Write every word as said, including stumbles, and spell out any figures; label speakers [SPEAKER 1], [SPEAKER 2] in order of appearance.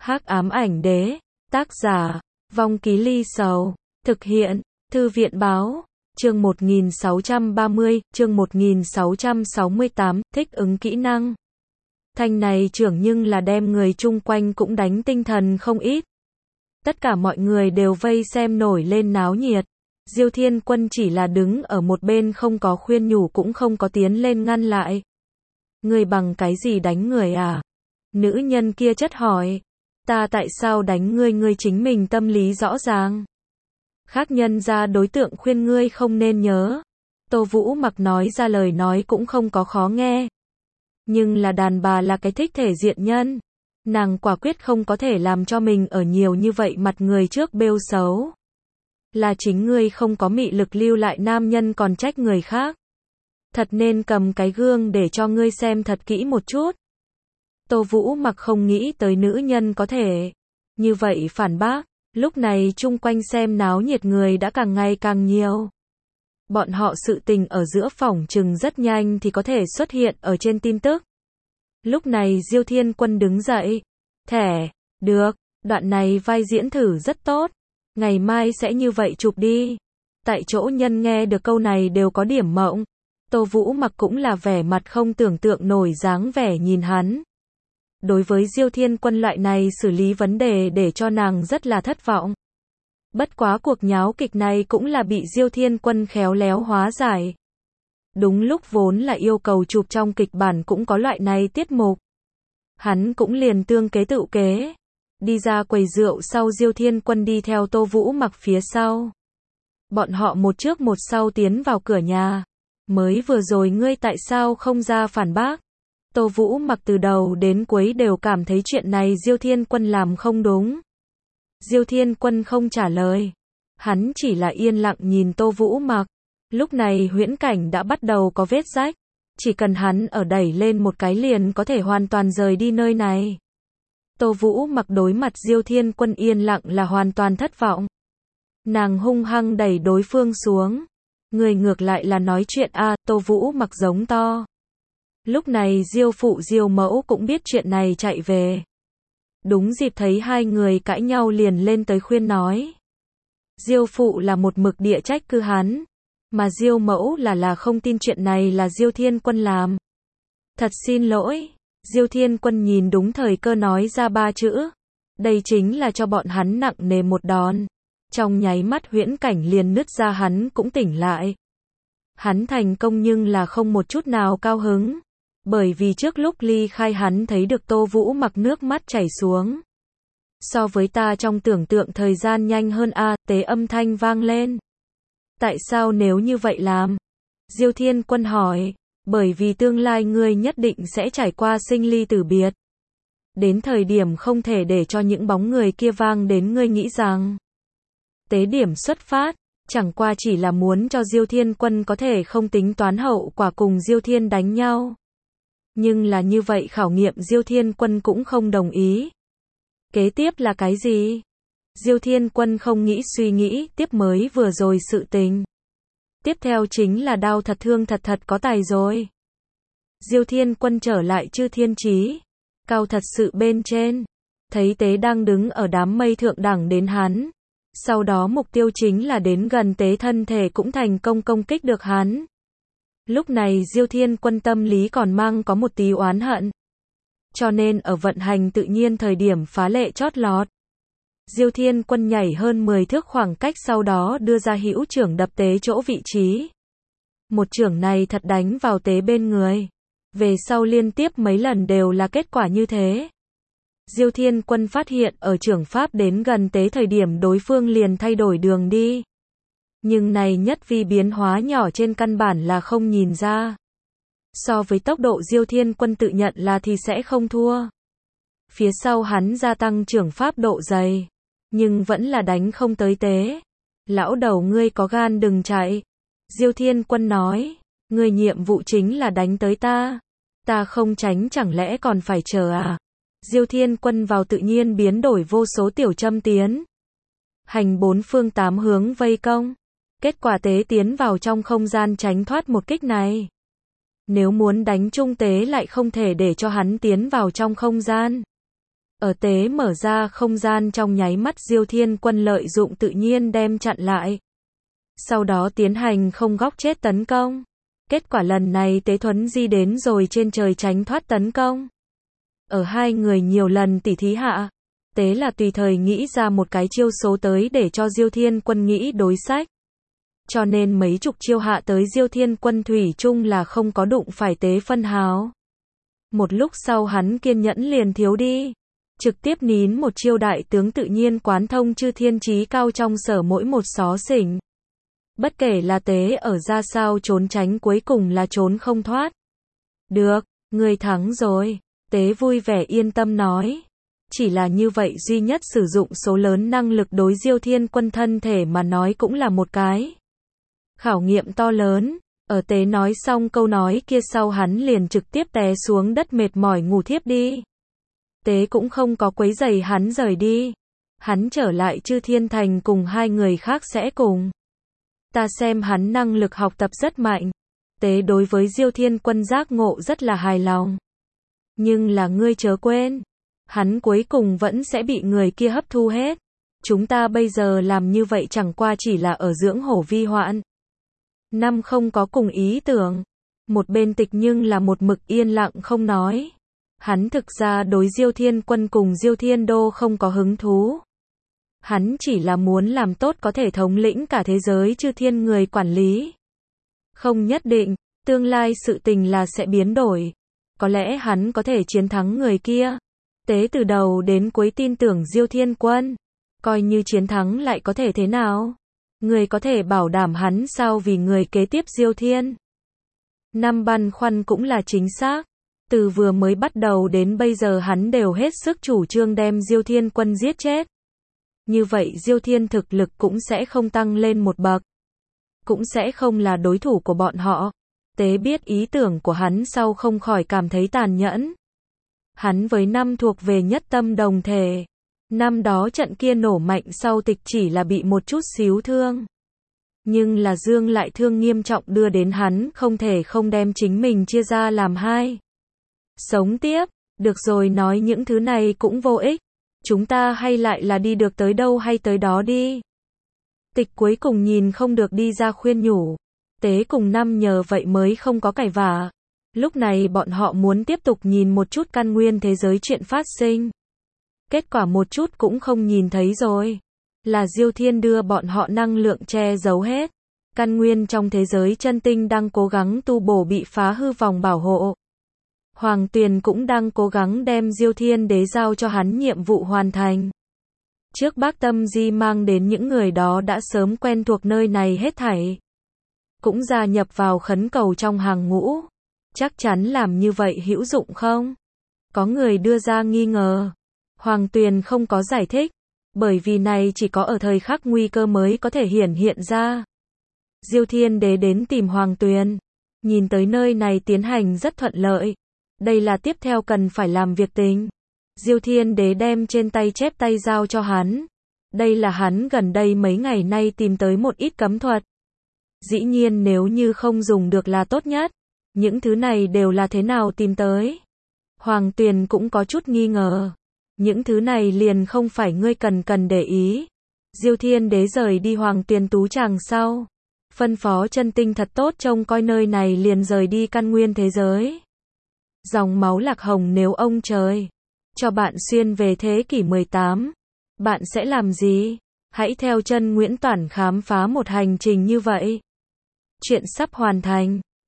[SPEAKER 1] Hắc ám ảnh đế, tác giả, Vong Ký Ly Sầu, thực hiện, Thư viện báo, chương một nghìn sáu trăm ba mươi, chương một nghìn sáu trăm sáu mươi tám, thích ứng kỹ năng. Thanh này trưởng nhưng là đem người chung quanh cũng đánh tinh thần không ít. Tất cả mọi người đều vây xem nổi lên náo nhiệt. Diêu Thiên Quân chỉ là đứng ở một bên không có khuyên nhủ cũng không có tiến lên ngăn lại. Ngươi bằng cái gì đánh người à? Nữ nhân kia chất hỏi. Ta tại sao đánh ngươi, ngươi chính mình tâm lý rõ ràng. Khác nhân ra đối tượng khuyên ngươi không nên nhớ. Tô Vũ Mặc nói ra lời nói cũng không có khó nghe. Nhưng là đàn bà là cái thích thể diện nhân. Nàng quả quyết không có thể làm cho mình ở nhiều như vậy mặt người trước bêu xấu. Là chính ngươi không có mị lực lưu lại nam nhân còn trách người khác. Thật nên cầm cái gương để cho ngươi xem thật kỹ một chút. Tô Vũ Mặc không nghĩ tới nữ nhân có thể như vậy phản bác. Lúc này chung quanh xem náo nhiệt người đã càng ngày càng nhiều. Bọn họ sự tình ở giữa phỏng chừng rất nhanh thì có thể xuất hiện ở trên tin tức. Lúc này Diêu Thiên Quân đứng dậy. Thẻ, được, đoạn này vai diễn thử rất tốt. Ngày mai sẽ như vậy chụp đi. Tại chỗ nhân nghe được câu này đều có điểm mộng. Tô Vũ Mặc cũng là vẻ mặt không tưởng tượng nổi dáng vẻ nhìn hắn. Đối với Diêu Thiên Quân loại này xử lý vấn đề để cho nàng rất là thất vọng. Bất quá cuộc nháo kịch này cũng là bị Diêu Thiên Quân khéo léo hóa giải. Đúng lúc vốn là yêu cầu chụp trong kịch bản cũng có loại này tiết mục. Hắn cũng liền tương kế tự kế. Đi ra quầy rượu sau Diêu Thiên Quân đi theo Tô Vũ Mặc phía sau. Bọn họ một trước một sau tiến vào cửa nhà. Mới vừa rồi ngươi tại sao không ra phản bác? Tô Vũ Mặc từ đầu đến cuối đều cảm thấy chuyện này Diêu Thiên Quân làm không đúng. Diêu Thiên Quân không trả lời. Hắn chỉ là yên lặng nhìn Tô Vũ Mặc. Lúc này huyễn cảnh đã bắt đầu có vết rách. Chỉ cần hắn ở đẩy lên một cái liền có thể hoàn toàn rời đi nơi này. Tô Vũ Mặc đối mặt Diêu Thiên Quân yên lặng là hoàn toàn thất vọng. Nàng hung hăng đẩy đối phương xuống. Người ngược lại là nói chuyện a à, Tô Vũ Mặc giống to. Lúc này Diêu phụ Diêu mẫu cũng biết chuyện này chạy về. Đúng dịp thấy hai người cãi nhau liền lên tới khuyên nói. Diêu phụ là một mực địa trách cứ hắn. Mà Diêu mẫu là là không tin chuyện này là Diêu Thiên Quân làm. Thật xin lỗi. Diêu Thiên Quân nhìn đúng thời cơ nói ra ba chữ. Đây chính là cho bọn hắn nặng nề một đòn. Trong nháy mắt huyễn cảnh liền nứt ra hắn cũng tỉnh lại. Hắn thành công nhưng là không một chút nào cao hứng. Bởi vì trước lúc ly khai hắn thấy được Tô Vũ Mặc nước mắt chảy xuống. So với ta trong tưởng tượng thời gian nhanh hơn a à, tế âm thanh vang lên. Tại sao nếu như vậy làm? Diêu Thiên Quân hỏi. Bởi vì tương lai ngươi nhất định sẽ trải qua sinh ly tử biệt. Đến thời điểm không thể để cho những bóng người kia vang đến ngươi nghĩ rằng. Tế điểm xuất phát, chẳng qua chỉ là muốn cho Diêu Thiên Quân có thể không tính toán hậu quả cùng Diêu Thiên đánh nhau. Nhưng là như vậy khảo nghiệm Diêu Thiên Quân cũng không đồng ý. Kế tiếp là cái gì? Diêu Thiên Quân không nghĩ suy nghĩ tiếp mới vừa rồi sự tình. Tiếp theo chính là đau thật thương thật thật có tài rồi. Diêu Thiên Quân trở lại Chư Thiên Chí. Cao thật sự bên trên. Thấy Tế đang đứng ở đám mây thượng đẳng đến hắn. Sau đó mục tiêu chính là đến gần Tế thân thể cũng thành công công kích được hắn. Lúc này Diêu Thiên Quân tâm lý còn mang có một tí oán hận. Cho nên ở vận hành tự nhiên thời điểm phá lệ chót lọt. Diêu Thiên Quân nhảy hơn mười thước khoảng cách sau đó đưa ra hữu trưởng đập Tế chỗ vị trí. Một trưởng này thật đánh vào Tế bên người. Về sau liên tiếp mấy lần đều là kết quả như thế. Diêu Thiên Quân phát hiện ở trưởng pháp đến gần Tế thời điểm đối phương liền thay đổi đường đi. Nhưng này nhất vi biến hóa nhỏ trên căn bản là không nhìn ra. So với tốc độ Diêu Thiên Quân tự nhận là thì sẽ không thua. Phía sau hắn gia tăng trưởng pháp độ dày. Nhưng vẫn là đánh không tới Tế. Lão đầu ngươi có gan đừng chạy. Diêu Thiên Quân nói. Ngươi nhiệm vụ chính là đánh tới ta. Ta không tránh chẳng lẽ còn phải chờ à? Diêu Thiên Quân vào tự nhiên biến đổi vô số tiểu châm tiến. Hành bốn phương tám hướng vây công. Kết quả Tế tiến vào trong không gian tránh thoát một kích này. Nếu muốn đánh trung Tế lại không thể để cho hắn tiến vào trong không gian. Ở tế mở ra không gian trong nháy mắt Diêu Thiên Quân lợi dụng tự nhiên đem chặn lại. Sau đó tiến hành không góc chết tấn công. Kết quả lần này Tế Thuấn Di đến rồi trên trời tránh thoát tấn công. Ở hai người nhiều lần tỉ thí hạ, Tế là tùy thời nghĩ ra một cái chiêu số tới để cho Diêu Thiên Quân nghĩ đối sách. Cho nên mấy chục chiêu hạ tới Diêu Thiên Quân thủy chung là không có đụng phải Tế phân hào. Một lúc sau hắn kiên nhẫn liền thiếu đi. Trực tiếp nín một chiêu đại tướng tự nhiên quán thông chư thiên chí cao trong sở mỗi một xó xỉnh. Bất kể là Tế ở ra sao trốn tránh cuối cùng là trốn không thoát. Được, ngươi thắng rồi. Tế vui vẻ yên tâm nói. Chỉ là như vậy duy nhất sử dụng số lớn năng lực đối Diêu Thiên Quân thân thể mà nói cũng là một cái khảo nghiệm to lớn. Ở Tế nói xong câu nói kia sau hắn liền trực tiếp té xuống đất mệt mỏi ngủ thiếp đi. Tế cũng không có quấy giày hắn rời đi. Hắn trở lại Chư Thiên Thành cùng hai người khác sẽ cùng. Ta xem hắn năng lực học tập rất mạnh. Tế đối với Diêu Thiên Quân giác ngộ rất là hài lòng. Nhưng là ngươi chớ quên. Hắn cuối cùng vẫn sẽ bị người kia hấp thu hết. Chúng ta bây giờ làm như vậy chẳng qua chỉ là ở dưỡng hổ vi hoạn. Năm không có cùng ý tưởng. Một bên Tịch nhưng là một mực yên lặng không nói. Hắn thực ra đối Diêu Thiên Quân cùng Diêu Thiên Đô không có hứng thú. Hắn chỉ là muốn làm tốt có thể thống lĩnh cả thế giới chư thiên người quản lý. Không nhất định, tương lai sự tình là sẽ biến đổi. Có lẽ hắn có thể chiến thắng người kia. Tế từ đầu đến cuối tin tưởng Diêu Thiên Quân. Coi như chiến thắng lại có thể thế nào? Người có thể bảo đảm hắn sao vì người kế tiếp Diêu Thiên? Năm băn khoăn cũng là chính xác. Từ vừa mới bắt đầu đến bây giờ hắn đều hết sức chủ trương đem Diêu Thiên Quân giết chết. Như vậy Diêu Thiên thực lực cũng sẽ không tăng lên một bậc. Cũng sẽ không là đối thủ của bọn họ. Tế biết ý tưởng của hắn sau không khỏi cảm thấy tàn nhẫn. Hắn với năm thuộc về nhất tâm đồng thể. Năm đó trận kia nổ mạnh sau Tịch chỉ là bị một chút xíu thương. Nhưng là Dương lại thương nghiêm trọng đưa đến hắn không thể không đem chính mình chia ra làm hai. Sống tiếp, được rồi nói những thứ này cũng vô ích. Chúng ta hay lại là đi được tới đâu hay tới đó đi. Tịch cuối cùng nhìn không được đi ra khuyên nhủ. Tế cùng năm nhờ vậy mới không có cãi vã. Lúc này bọn họ muốn tiếp tục nhìn một chút căn nguyên thế giới chuyện phát sinh. Kết quả một chút cũng không nhìn thấy rồi. Là Diêu Thiên đưa bọn họ năng lượng che giấu hết. Căn nguyên trong thế giới chân tinh đang cố gắng tu bổ bị phá hư vòng bảo hộ. Hoàng Tuyền cũng đang cố gắng đem Diêu Thiên Đế giao cho hắn nhiệm vụ hoàn thành. Trước Bác Tâm Di mang đến những người đó đã sớm quen thuộc nơi này hết thảy. Cũng gia nhập vào khấn cầu trong hàng ngũ. Chắc chắn làm như vậy hữu dụng không? Có người đưa ra nghi ngờ. Hoàng Tuyền không có giải thích. Bởi vì này chỉ có ở thời khắc nguy cơ mới có thể hiển hiện ra. Diêu Thiên Đế đến tìm Hoàng Tuyền. Nhìn tới nơi này tiến hành rất thuận lợi. Đây là tiếp theo cần phải làm việc tình. Diêu Thiên Đế đem trên tay chép tay giao cho hắn. Đây là hắn gần đây mấy ngày nay tìm tới một ít cấm thuật. Dĩ nhiên nếu như không dùng được là tốt nhất. Những thứ này đều là thế nào tìm tới? Hoàng Tuyền cũng có chút nghi ngờ. Những thứ này liền không phải ngươi cần cần để ý. Diêu Thiên Đế rời đi Hoàng Tuyền tú tràng sau. Phân phó chân tinh thật tốt trông coi nơi này liền rời đi căn nguyên thế giới. Dòng máu Lạc Hồng nếu ông trời cho bạn xuyên về thế kỷ mười tám, bạn sẽ làm gì? Hãy theo chân Nguyễn Toản khám phá một hành trình như vậy. Chuyện sắp hoàn thành.